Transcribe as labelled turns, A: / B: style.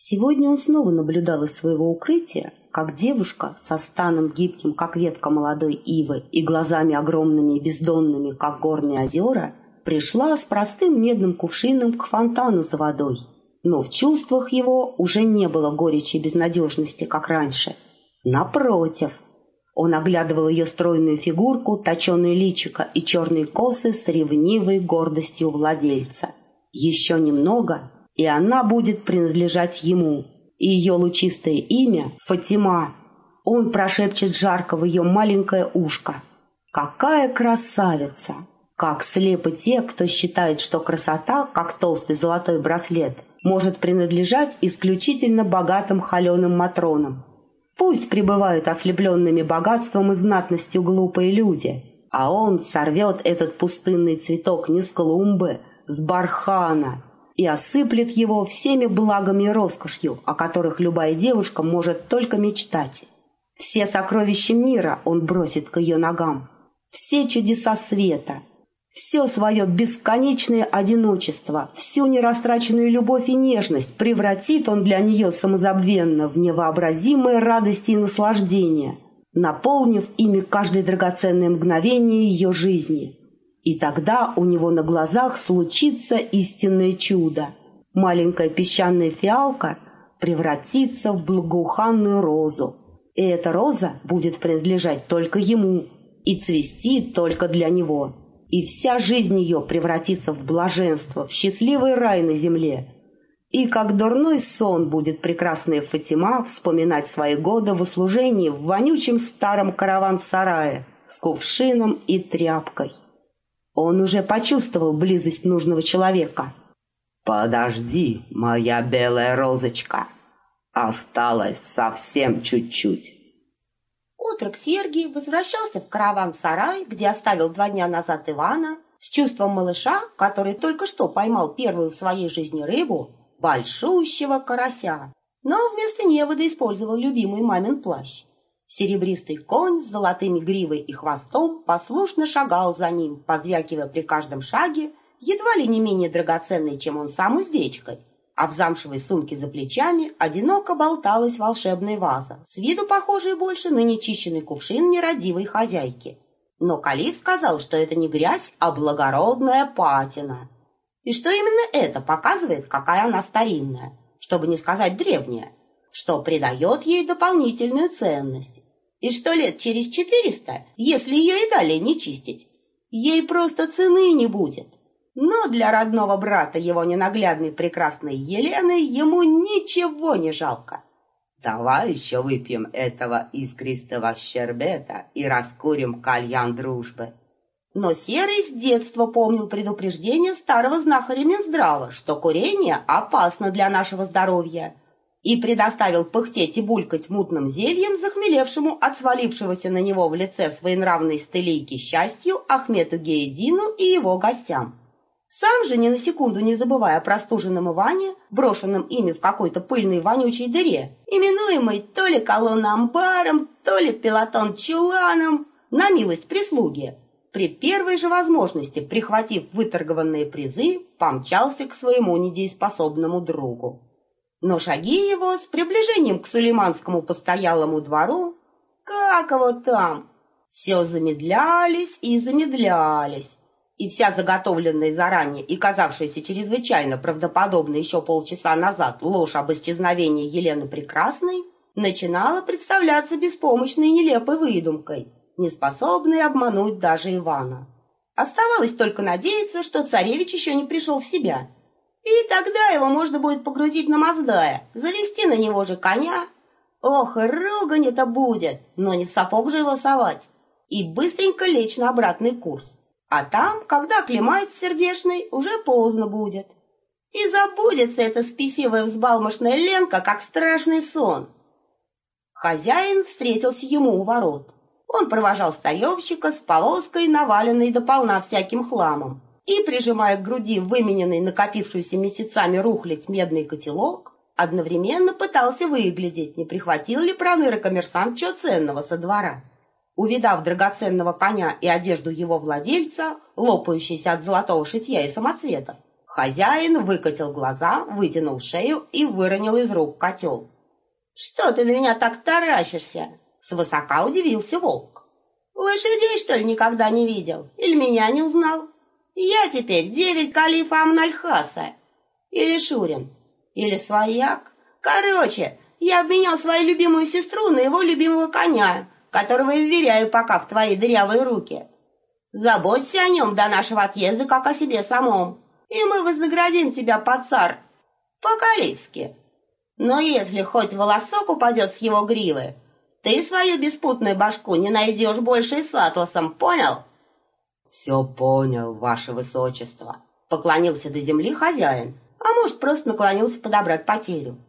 A: Сегодня он снова наблюдал из своего укрытия, как девушка со станом гибким, как ветка молодой ивы, и глазами огромными и бездонными, как горные озера, пришла с простым медным кувшином к фонтану за водой. Но в чувствах его уже не было горечи и безнадежности, как раньше. Напротив, он оглядывал ее стройную фигурку, точеное личико и черные косы с ревнивой гордостью владельца. Еще немного, и она будет принадлежать ему, и ее лучистое имя — Фатима. Он прошепчет жарко в ее маленькое ушко: «Какая красавица!» Как слепы те, кто считает, что красота, как толстый золотой браслет, может принадлежать исключительно богатым холеным матронам. Пусть пребывают ослепленными богатством и знатностью глупые люди, а он сорвет этот пустынный цветок не с клумбы, с бархана, и осыплет его всеми благами и роскошью, о которых любая девушка может только мечтать. Все сокровища мира он бросит к ее ногам, все чудеса света, все свое бесконечное одиночество, всю нерастраченную любовь и нежность превратит он для нее самозабвенно в невообразимые радости и наслаждения, наполнив ими каждое драгоценное мгновение ее жизни. И тогда у него на глазах случится истинное чудо. Маленькая песчаная фиалка превратится в благоуханную розу. И эта роза будет принадлежать только ему и цвести только для него. И вся жизнь ее превратится в блаженство, в счастливый рай на земле. И как дурной сон будет прекрасная Фатима вспоминать свои годы в услужении в вонючем старом караван-сарае с кувшином и тряпкой. Он уже почувствовал близость нужного человека.
B: «Подожди, моя белая розочка, осталось совсем чуть-чуть».
C: Отрок Сергий возвращался в караван-сарай, где оставил 2 дня назад Ивана, с чувством малыша, который только что поймал первую в своей жизни рыбу, большущего карася, но вместо невода использовал любимый мамин плащ. Серебристый конь с золотыми гривой и хвостом послушно шагал за ним, позвякивая при каждом шаге, едва ли не менее драгоценной, чем он сам, уздечкой. А в замшевой сумке за плечами одиноко болталась волшебная ваза, с виду похожая больше на нечищенный кувшин нерадивой хозяйки. Но калиф сказал, что это не грязь, а благородная патина. И что именно это показывает, какая она старинная, чтобы не сказать древняя, что придает ей дополнительную ценность, и что лет через 400, если ее и далее не чистить, ей просто цены не будет. Но для родного брата его ненаглядной прекрасной Елены ему ничего не жалко.
B: «Давай еще выпьем этого искристого щербета и раскурим кальян дружбы».
C: Но Серый с детства помнил предупреждение старого знахаря Минздрава, что курение опасно для нашего здоровья, и предоставил пыхтеть и булькать мутным зельем захмелевшему от свалившегося на него в лице своенравной стылейки счастью Ахмету Гейдину и его гостям. Сам же, ни на секунду не забывая о простуженном Иване, брошенном ими в какой-то пыльной вонючей дыре, именуемой то ли колонна-амбаром, то ли пелотон-чуланом, на милость прислуги, при первой же возможности, прихватив выторгованные призы, помчался к своему недееспособному другу. Но шаги его с приближением к Сулейманскому постоялому двору, как его там, все замедлялись и замедлялись, и вся заготовленная заранее и казавшаяся чрезвычайно правдоподобной еще полчаса назад ложь об исчезновении Елены Прекрасной начинала представляться беспомощной и нелепой выдумкой, неспособной обмануть даже Ивана. Оставалось только надеяться, что царевич еще не пришел в себя. И тогда его можно будет погрузить на Маздая, завести на него же коня. Ох, и ругань это будет, но не в сапог же его совать. И быстренько лечь на обратный курс. А там, когда оклемается сердечный, уже поздно будет. И забудется эта спесивая взбалмошная Ленка, как страшный сон. Хозяин встретился ему у ворот. Он провожал старьевщика с повозкой, наваленной дополна всяким хламом, и, прижимая к груди вымененный накопившуюся месяцами рухлядь медный котелок, одновременно пытался выглядеть, не прихватил ли проныра-коммерсант чего ценного со двора. Увидав драгоценного коня и одежду его владельца, лопающейся от золотого шитья и самоцветов, Хозяин выкатил глаза, вытянул шею и выронил из рук котел. «Что ты на меня так таращишься?» — свысока удивился волк. «Лошадей, что ли, никогда не видел? Или меня не узнал? Я теперь 9 калифа Амнальхаса. Или Шурин, или Свояк. Короче, я обменял свою любимую сестру на его любимого коня, которого и вверяю пока в твои дырявые руки. Заботься о нем до нашего отъезда, как о себе самом, и мы вознаградим тебя, пацар, по-калифски. Но если хоть волосок упадет с его гривы, ты свою беспутную башку не найдешь больше и с атласом, понял?»
B: «Все понял, ваше высочество»,
C: — поклонился до земли хозяин, а может, просто наклонился подобрать потерю.